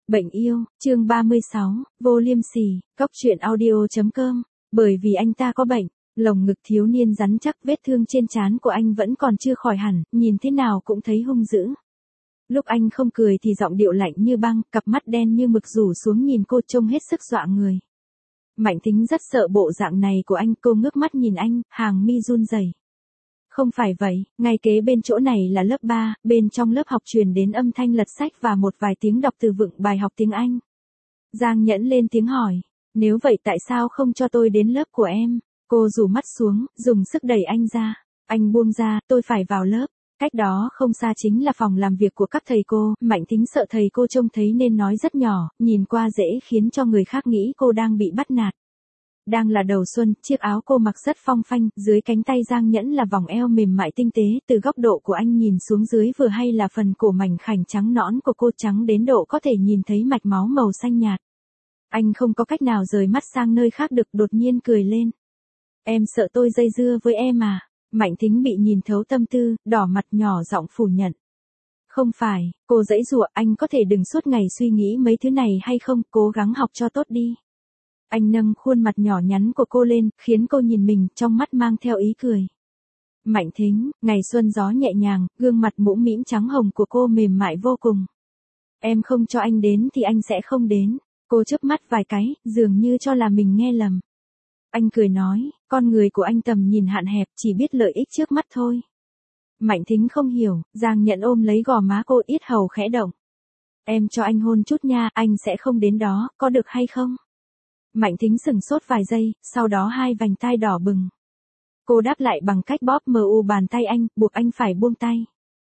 Bệnh yêu, chương 36, vô liêm sỉ, Cóc truyện audio.com, bởi vì anh ta có bệnh, lồng ngực thiếu niên rắn chắc, vết thương trên trán của anh vẫn còn chưa khỏi hẳn, nhìn thế nào cũng thấy hung dữ. Lúc anh không cười thì giọng điệu lạnh như băng, cặp mắt đen như mực rủ xuống nhìn cô trông hết sức dọa người. Mạnh Thính rất sợ bộ dạng này của anh, cô ngước mắt nhìn anh, hàng mi run rẩy. Không phải vậy, ngay kế bên chỗ này là lớp 3, bên trong lớp học truyền đến âm thanh lật sách và một vài tiếng đọc từ vựng bài học tiếng Anh. Giang Nhẫn lên tiếng hỏi, nếu vậy tại sao không cho tôi đến lớp của em? Cô rủ mắt xuống, dùng sức đẩy anh ra. Anh buông ra, tôi phải vào lớp. Cách đó không xa chính là phòng làm việc của các thầy cô. Mạnh Thính sợ thầy cô trông thấy nên nói rất nhỏ, nhìn qua dễ khiến cho người khác nghĩ cô đang bị bắt nạt. Đang là đầu xuân, chiếc áo cô mặc rất phong phanh, dưới cánh tay Giang Nhẫn là vòng eo mềm mại tinh tế, từ góc độ của anh nhìn xuống dưới vừa hay là phần cổ mảnh khảnh trắng nõn của cô, trắng đến độ có thể nhìn thấy mạch máu màu xanh nhạt. Anh không có cách nào rời mắt sang nơi khác được, đột nhiên cười lên. Em sợ tôi dây dưa với em à? Mạnh Thính bị nhìn thấu tâm tư, đỏ mặt nhỏ giọng phủ nhận. Không phải, cô giãy giụa, anh có thể đừng suốt ngày suy nghĩ mấy thứ này hay không, cố gắng học cho tốt đi. Anh nâng khuôn mặt nhỏ nhắn của cô lên, khiến cô nhìn mình, trong mắt mang theo ý cười. Mạnh Thính, ngày xuân gió nhẹ nhàng, gương mặt mũm mĩm trắng hồng của cô mềm mại vô cùng. Em không cho anh đến thì anh sẽ không đến. Cô chớp mắt vài cái, dường như cho là mình nghe lầm. Anh cười nói, con người của anh tầm nhìn hạn hẹp, chỉ biết lợi ích trước mắt thôi. Mạnh Thính không hiểu, Giang Nhẫn ôm lấy gò má cô, yết hầu khẽ động. Em cho anh hôn chút nha, anh sẽ không đến đó, có được hay không? Mạnh Thính sửng sốt vài giây, sau đó hai vành tai đỏ bừng. Cô đáp lại bằng cách bóp mu bàn tay anh, buộc anh phải buông tay.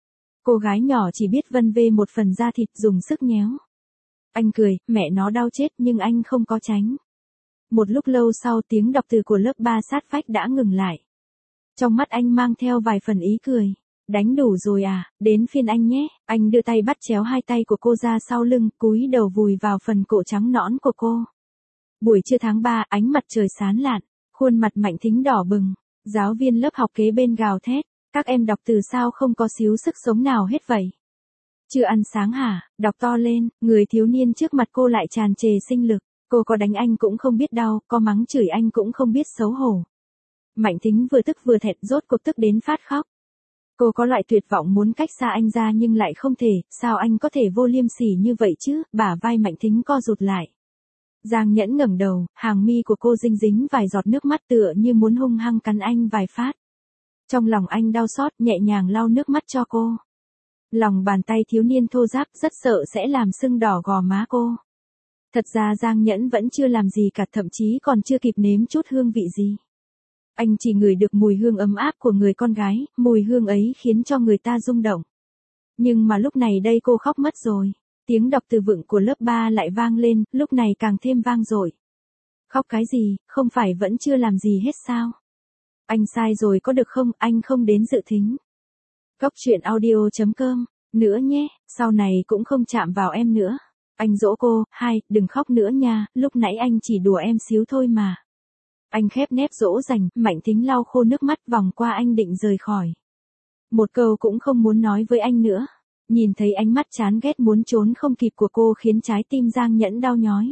Cô gái nhỏ chỉ biết vân vê một phần da thịt, dùng sức nhéo. Anh cười, mẹ nó đau chết, nhưng anh không có tránh. Một lúc lâu sau, tiếng đọc từ của lớp 3 sát vách đã ngừng lại. Trong mắt anh mang theo vài phần ý cười. Đánh đủ rồi à, đến phiên anh nhé. Anh đưa tay bắt chéo hai tay của cô ra sau lưng, cúi đầu vùi vào phần cổ trắng nõn của cô. Buổi trưa tháng 3, ánh mặt trời sáng lạn, khuôn mặt Mạnh Thính đỏ bừng. Giáo viên lớp học kế bên gào thét, các em đọc từ sao không có xíu sức sống nào hết vậy? Chưa ăn sáng hả? Đọc to lên. Người thiếu niên trước mặt cô lại tràn trề sinh lực. Cô có đánh anh cũng không biết đau, có mắng chửi anh cũng không biết xấu hổ. Mạnh Thính vừa tức vừa thẹn, rốt cuộc tức đến phát khóc. Cô có loại tuyệt vọng muốn cách xa anh ra nhưng lại không thể, sao anh có thể vô liêm sỉ như vậy chứ? Bả vai Mạnh Thính co rụt lại. Giang Nhẫn ngẩng đầu, hàng mi của cô dính dính vài giọt nước mắt tựa như muốn hung hăng cắn anh vài phát. Trong lòng anh đau xót, nhẹ nhàng lau nước mắt cho cô. Lòng bàn tay thiếu niên thô ráp, rất sợ sẽ làm sưng đỏ gò má cô. Thật ra Giang Nhẫn vẫn chưa làm gì cả, thậm chí còn chưa kịp nếm chút hương vị gì. Anh chỉ ngửi được mùi hương ấm áp của người con gái, mùi hương ấy khiến cho người ta rung động. Nhưng mà lúc này đây cô khóc mất rồi. Tiếng đọc từ vựng của lớp 3 lại vang lên, lúc này càng thêm vang dội. Khóc cái gì, không phải vẫn chưa làm gì hết sao? Anh sai rồi có được không, anh không đến dự thính. Cóc truyện audio.com, nữa nhé, sau này cũng không chạm vào em nữa. Anh dỗ cô, đừng khóc nữa nha, lúc nãy anh chỉ đùa em xíu thôi mà. Anh khép nép dỗ dành, Mạnh Thính lau khô nước mắt vòng qua anh định rời khỏi. Một câu cũng không muốn nói với anh nữa. Nhìn thấy ánh mắt chán ghét muốn trốn không kịp của cô khiến trái tim Giang Nhẫn đau nhói.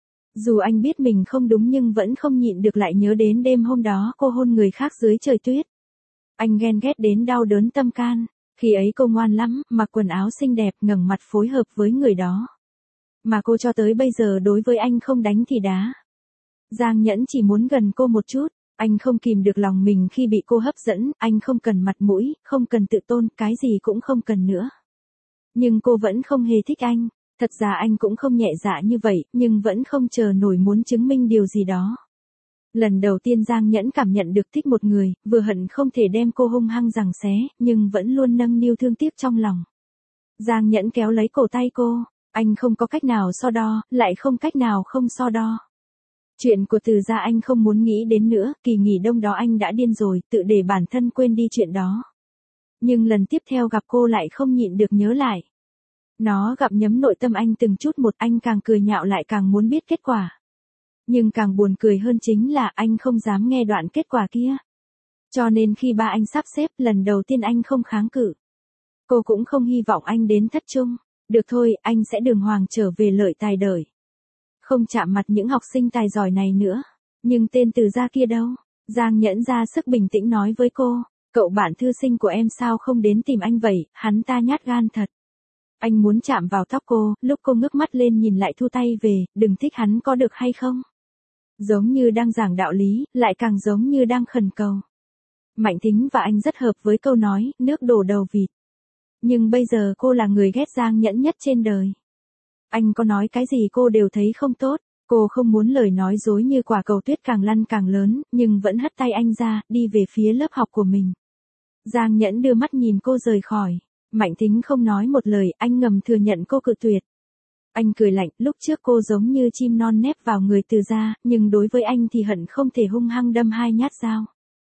Dù anh biết mình không đúng nhưng vẫn không nhịn được lại nhớ đến đêm hôm đó cô hôn người khác dưới trời tuyết. Anh ghen ghét đến đau đớn tâm can. Khi ấy cô ngoan lắm, mặc quần áo xinh đẹp, ngẩng mặt phối hợp với người đó. Mà cô cho tới bây giờ đối với anh không đánh thì đá. Giang Nhẫn chỉ muốn gần cô một chút. Anh không kìm được lòng mình khi bị cô hấp dẫn, anh không cần mặt mũi, không cần tự tôn, cái gì cũng không cần nữa. Nhưng cô vẫn không hề thích anh. Thật ra anh cũng không nhẹ dạ như vậy, nhưng vẫn không chờ nổi muốn chứng minh điều gì đó. Lần đầu tiên Giang Nhẫn cảm nhận được thích một người, vừa hận không thể đem cô hung hăng giằng xé, nhưng vẫn luôn nâng niu thương tiếc trong lòng. Giang Nhẫn kéo lấy cổ tay cô. Anh không có cách nào so đo, lại không cách nào không so đo. Chuyện của Từ gia anh không muốn nghĩ đến nữa, kỳ nghỉ đông đó anh đã điên rồi, tự để bản thân quên đi chuyện đó. Nhưng lần tiếp theo gặp cô lại không nhịn được nhớ lại. Nó gặm nhấm nội tâm anh từng chút một, anh càng cười nhạo lại càng muốn biết kết quả. Nhưng càng buồn cười hơn chính là anh không dám nghe đoạn kết quả kia. Cho nên khi ba anh sắp xếp, lần đầu tiên anh không kháng cự. Cô cũng không hy vọng anh đến thất trung. Được thôi, anh sẽ đường hoàng trở về Lợi Tài đợi. Không chạm mặt những học sinh tài giỏi này nữa. Nhưng tên Từ gia kia đâu? Giang Nhẫn ra sức bình tĩnh nói với cô. Cậu bạn thư sinh của em sao không đến tìm anh vậy, hắn ta nhát gan thật. Anh muốn chạm vào tóc cô, lúc cô ngước mắt lên nhìn lại thu tay về, đừng thích hắn có được hay không? Giống như đang giảng đạo lý, lại càng giống như đang khẩn cầu. Mạnh Thính và anh rất hợp với câu nói, nước đổ đầu vịt. Nhưng bây giờ cô là người ghét Giang Nhẫn nhất trên đời. Anh có nói cái gì cô đều thấy không tốt, cô không muốn lời nói dối như quả cầu tuyết càng lăn càng lớn, nhưng vẫn hất tay anh ra, đi về phía lớp học của mình. Giang Nhẫn đưa mắt nhìn cô rời khỏi. Mạnh Thính không nói một lời, anh ngầm thừa nhận cô cự tuyệt. Anh cười lạnh, lúc trước cô giống như chim non nép vào người Từ gia, nhưng đối với anh thì hận không thể hung hăng đâm 2 nhát dao.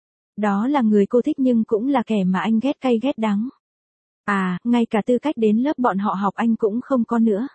Đó là người cô thích nhưng cũng là kẻ mà anh ghét cay ghét đắng. À, ngay cả tư cách đến lớp bọn họ học anh cũng không có nữa.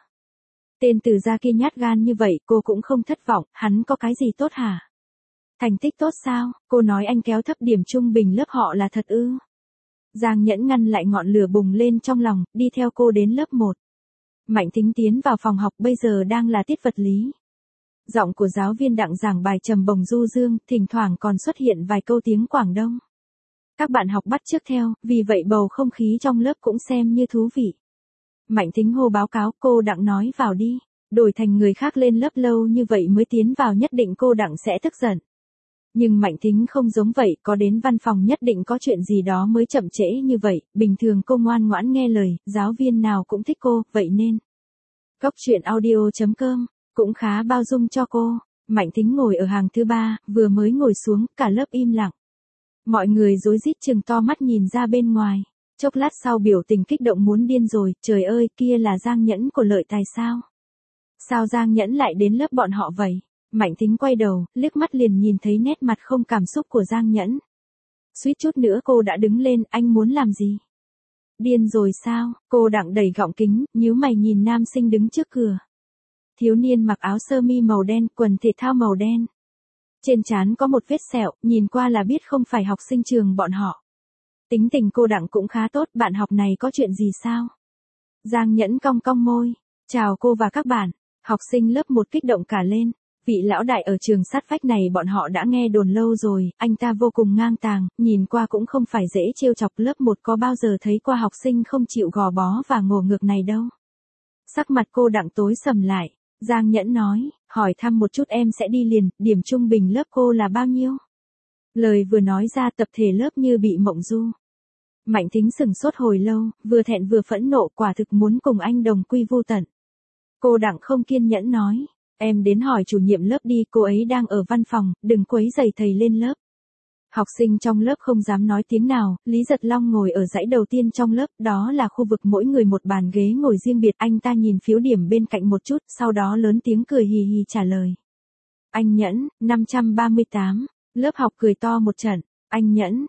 Tên Từ gia kia nhát gan như vậy, cô cũng không thất vọng, hắn có cái gì tốt hả? Thành tích tốt sao? Cô nói anh kéo thấp điểm trung bình lớp họ là thật ư? Giang Nhẫn ngăn lại ngọn lửa bùng lên trong lòng, đi theo cô đến lớp 1. Mạnh Thính tiến vào phòng học, bây giờ đang là tiết vật lý. Giọng của giáo viên Đặng giảng bài trầm bồng du dương, thỉnh thoảng còn xuất hiện vài câu tiếng Quảng Đông. Các bạn học bắt chước theo, vì vậy bầu không khí trong lớp cũng xem như thú vị. Mạnh Thính hô báo cáo, cô Đặng nói vào đi. Đổi thành người khác lên lớp lâu như vậy mới tiến vào nhất định cô Đặng sẽ tức giận. Nhưng Mạnh Thính không giống vậy, có đến văn phòng nhất định có chuyện gì đó mới chậm trễ như vậy, bình thường cô ngoan ngoãn nghe lời, giáo viên nào cũng thích cô, vậy nên. Cốc truyện audio.com, cũng khá bao dung cho cô. Mạnh Thính ngồi ở hàng thứ 3, vừa mới ngồi xuống, cả lớp im lặng. Mọi người rối rít trừng to mắt nhìn ra bên ngoài. Chốc lát sau biểu tình kích động muốn điên rồi, trời ơi, kia là Giang Nhẫn của Lợi Tài sao? Sao Giang Nhẫn lại đến lớp bọn họ vậy? Mạnh Thính quay đầu, liếc mắt liền nhìn thấy nét mặt không cảm xúc của Giang Nhẫn. Suýt chút nữa cô đã đứng lên, anh muốn làm gì? Điên rồi sao? Cô Đặng đẩy gọng kính, nhíu mày nhìn nam sinh đứng trước cửa. Thiếu niên mặc áo sơ mi màu đen, quần thể thao màu đen. Trên trán có một vết sẹo, nhìn qua là biết không phải học sinh trường bọn họ. Tính tình cô Đặng cũng khá tốt, bạn học này có chuyện gì sao? Giang Nhẫn cong cong môi. Chào cô và các bạn. Học sinh lớp 1 kích động cả lên. Vị lão đại ở trường sát vách này bọn họ đã nghe đồn lâu rồi, anh ta vô cùng ngang tàng, nhìn qua cũng không phải dễ trêu chọc. Lớp 1 có bao giờ thấy qua học sinh không chịu gò bó và ngổ ngược này đâu. Sắc mặt cô Đặng tối sầm lại. Giang Nhẫn nói, hỏi thăm một chút em sẽ đi liền, điểm trung bình lớp cô là bao nhiêu? Lời vừa nói ra tập thể lớp như bị mộng du. Mạnh Thính sửng sốt hồi lâu, vừa thẹn vừa phẫn nộ, quả thực muốn cùng anh đồng quy vu tận. Cô Đặng không kiên nhẫn nói, em đến hỏi chủ nhiệm lớp đi, cô ấy đang ở văn phòng, đừng quấy rầy thầy lên lớp. Học sinh trong lớp không dám nói tiếng nào, Lý Giật Long ngồi ở dãy đầu tiên trong lớp, đó là khu vực mỗi người một bàn ghế ngồi riêng biệt, anh ta nhìn phiếu điểm bên cạnh một chút, sau đó lớn tiếng cười hì hì trả lời. Anh Nhẫn, 538, lớp học cười to một trận, anh Nhẫn,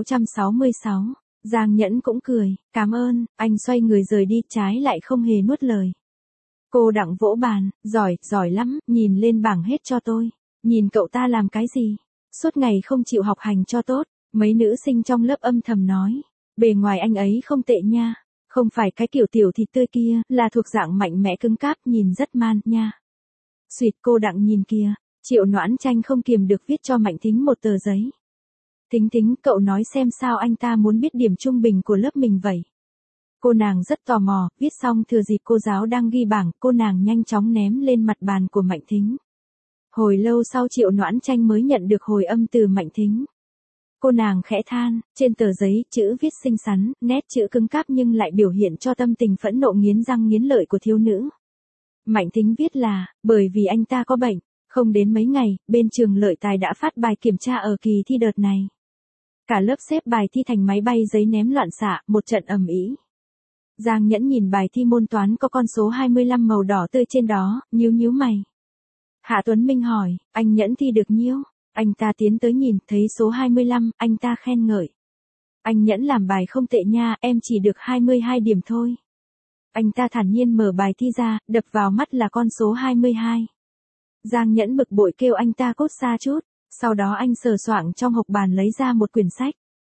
666. Giang Nhẫn cũng cười, cảm ơn, anh xoay người rời đi, trái lại không hề nuốt lời. Cô Đặng vỗ bàn, giỏi, giỏi lắm, nhìn lên bảng hết cho tôi. Nhìn cậu ta làm cái gì? Suốt ngày không chịu học hành cho tốt, mấy nữ sinh trong lớp âm thầm nói. Bề ngoài anh ấy không tệ nha, không phải cái kiểu tiểu thịt tươi kia, là thuộc dạng mạnh mẽ cứng cáp, nhìn rất man nha. Xuyệt, cô Đặng nhìn kìa, Triệu Noãn Tranh không kiềm được viết cho Mạnh Thính một tờ giấy. Thính Thính, cậu nói xem sao anh ta muốn biết điểm trung bình của lớp mình vậy. Cô nàng rất tò mò, viết xong thừa dịp cô giáo đang ghi bảng, cô nàng nhanh chóng ném lên mặt bàn của Mạnh Thính. Hồi lâu sau Triệu Noãn Tranh mới nhận được hồi âm từ Mạnh Thính. Cô nàng khẽ than, trên tờ giấy, chữ viết xinh xắn, nét chữ cứng cáp nhưng lại biểu hiện cho tâm tình phẫn nộ nghiến răng nghiến lợi của thiếu nữ. Mạnh Thính viết là, bởi vì anh ta có bệnh, không đến mấy ngày, bên trường Lợi Tài đã phát bài kiểm tra ở kỳ thi đợt này. Cả lớp xếp bài thi thành máy bay giấy ném loạn xạ, một trận ầm ĩ. Giang Nhẫn nhìn bài thi môn toán có con số 25 màu đỏ tươi trên đó, nhíu nhíu mày. Hạ Tuấn Minh hỏi, anh Nhẫn thi được nhiêu? Anh ta tiến tới nhìn, thấy số 25, anh ta khen ngợi. Anh Nhẫn làm bài không tệ nha, em chỉ được 22 điểm thôi. Anh ta thản nhiên mở bài thi ra, đập vào mắt là con số 22. Giang Nhẫn bực bội kêu anh ta cút xa chút, sau đó anh sờ soạng trong hộc bàn lấy ra một quyển sách.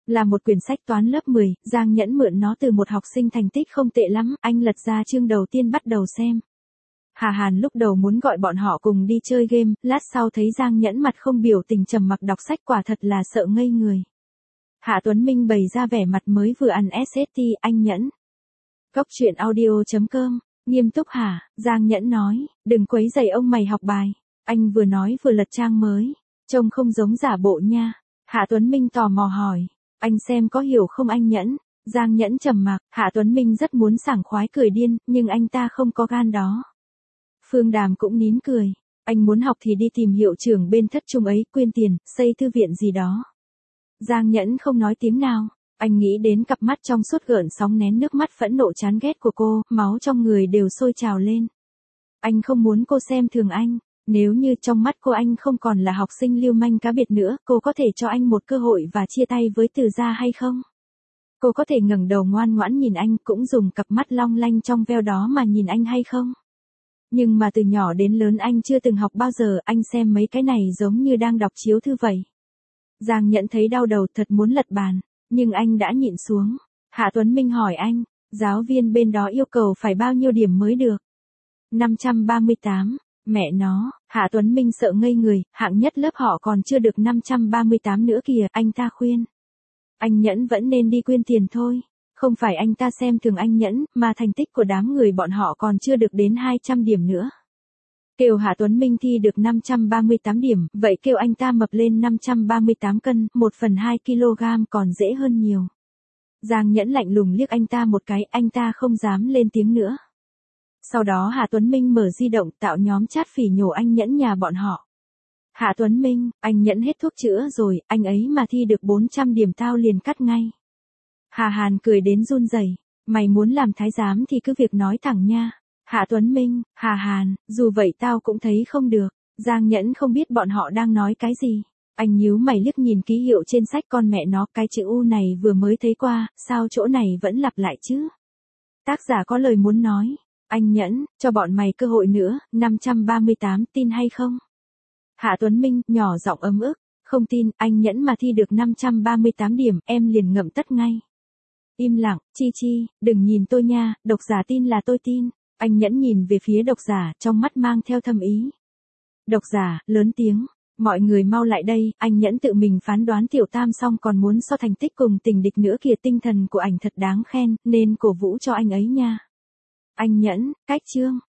Là một quyển sách toán lớp 10, Giang Nhẫn mượn nó từ một học sinh thành tích không tệ lắm, anh lật ra chương đầu tiên bắt đầu xem. Hà Hàn lúc đầu muốn gọi bọn họ cùng đi chơi game, lát sau thấy Giang Nhẫn mặt không biểu tình trầm mặc đọc sách quả thật là sợ ngây người. Hạ Tuấn Minh bày ra vẻ mặt mới vừa ăn SST, anh Nhẫn. Cốc truyện audio.com, nghiêm túc hả, Giang Nhẫn nói, đừng quấy rầy ông mày học bài. Anh vừa nói vừa lật trang mới, trông không giống giả bộ nha. Hạ Tuấn Minh tò mò hỏi, anh xem có hiểu không anh Nhẫn? Giang Nhẫn trầm mặc, Hạ Tuấn Minh rất muốn sảng khoái cười điên, nhưng anh ta không có gan đó. Phương Đàm cũng nín cười, anh muốn học thì đi tìm hiệu trưởng bên thất trung ấy, quyên tiền, xây thư viện gì đó. Giang Nhẫn không nói tiếng nào, anh nghĩ đến cặp mắt trong suốt gợn sóng nén nước mắt phẫn nộ chán ghét của cô, máu trong người đều sôi trào lên. Anh không muốn cô xem thường anh, nếu như trong mắt cô anh không còn là học sinh lưu manh cá biệt nữa, cô có thể cho anh một cơ hội và chia tay với Từ gia hay không? Cô có thể ngẩng đầu ngoan ngoãn nhìn anh, cũng dùng cặp mắt long lanh trong veo đó mà nhìn anh hay không? Nhưng mà từ nhỏ đến lớn anh chưa từng học bao giờ, anh xem mấy cái này giống như đang đọc chiếu thư vậy. Giang Nhẫn thấy đau đầu thật muốn lật bàn, nhưng anh đã nhịn xuống. Hạ Tuấn Minh hỏi anh, giáo viên bên đó yêu cầu phải bao nhiêu điểm mới được? 538, mẹ nó, Hạ Tuấn Minh sợ ngây người, hạng nhất lớp họ còn chưa được 538 nữa kìa, anh ta khuyên. Anh Nhẫn vẫn nên đi quyên tiền thôi. Không phải anh ta xem thường anh Nhẫn, mà thành tích của đám người bọn họ còn chưa được đến 200 điểm nữa. Kêu Hạ Tuấn Minh thi được 538 điểm, vậy kêu anh ta mập lên 538 cân, 1/2 kg còn dễ hơn nhiều. Giang Nhẫn lạnh lùng liếc anh ta một cái, anh ta không dám lên tiếng nữa. Sau đó Hạ Tuấn Minh mở di động tạo nhóm chat phỉ nhổ anh Nhẫn nhà bọn họ. Hạ Tuấn Minh, anh Nhẫn hết thuốc chữa rồi, anh ấy mà thi được 400 điểm tao liền cắt ngay. Hà Hàn cười đến run rẩy, mày muốn làm thái giám thì cứ việc nói thẳng nha. Hạ Tuấn Minh, Hà Hàn, dù vậy tao cũng thấy không được. Giang Nhẫn không biết bọn họ đang nói cái gì. Anh nhíu mày liếc nhìn ký hiệu trên sách, con mẹ nó, cái chữ U này vừa mới thấy qua, sao chỗ này vẫn lặp lại chứ? Tác giả có lời muốn nói. Anh Nhẫn, cho bọn mày cơ hội nữa, 538 tin hay không? Hạ Tuấn Minh, nhỏ giọng ấm ức, không tin, anh Nhẫn mà thi được 538 điểm, em liền ngậm tất ngay. Im lặng, Chi, đừng nhìn tôi nha, độc giả tin là tôi tin. Anh Nhẫn nhìn về phía độc giả, trong mắt mang theo thâm ý. Độc giả, lớn tiếng, mọi người mau lại đây, anh Nhẫn tự mình phán đoán tiểu tam xong còn muốn so thành tích cùng tình địch nữa kìa, tinh thần của ảnh thật đáng khen, nên cổ vũ cho anh ấy nha. Anh Nhẫn, cách chương.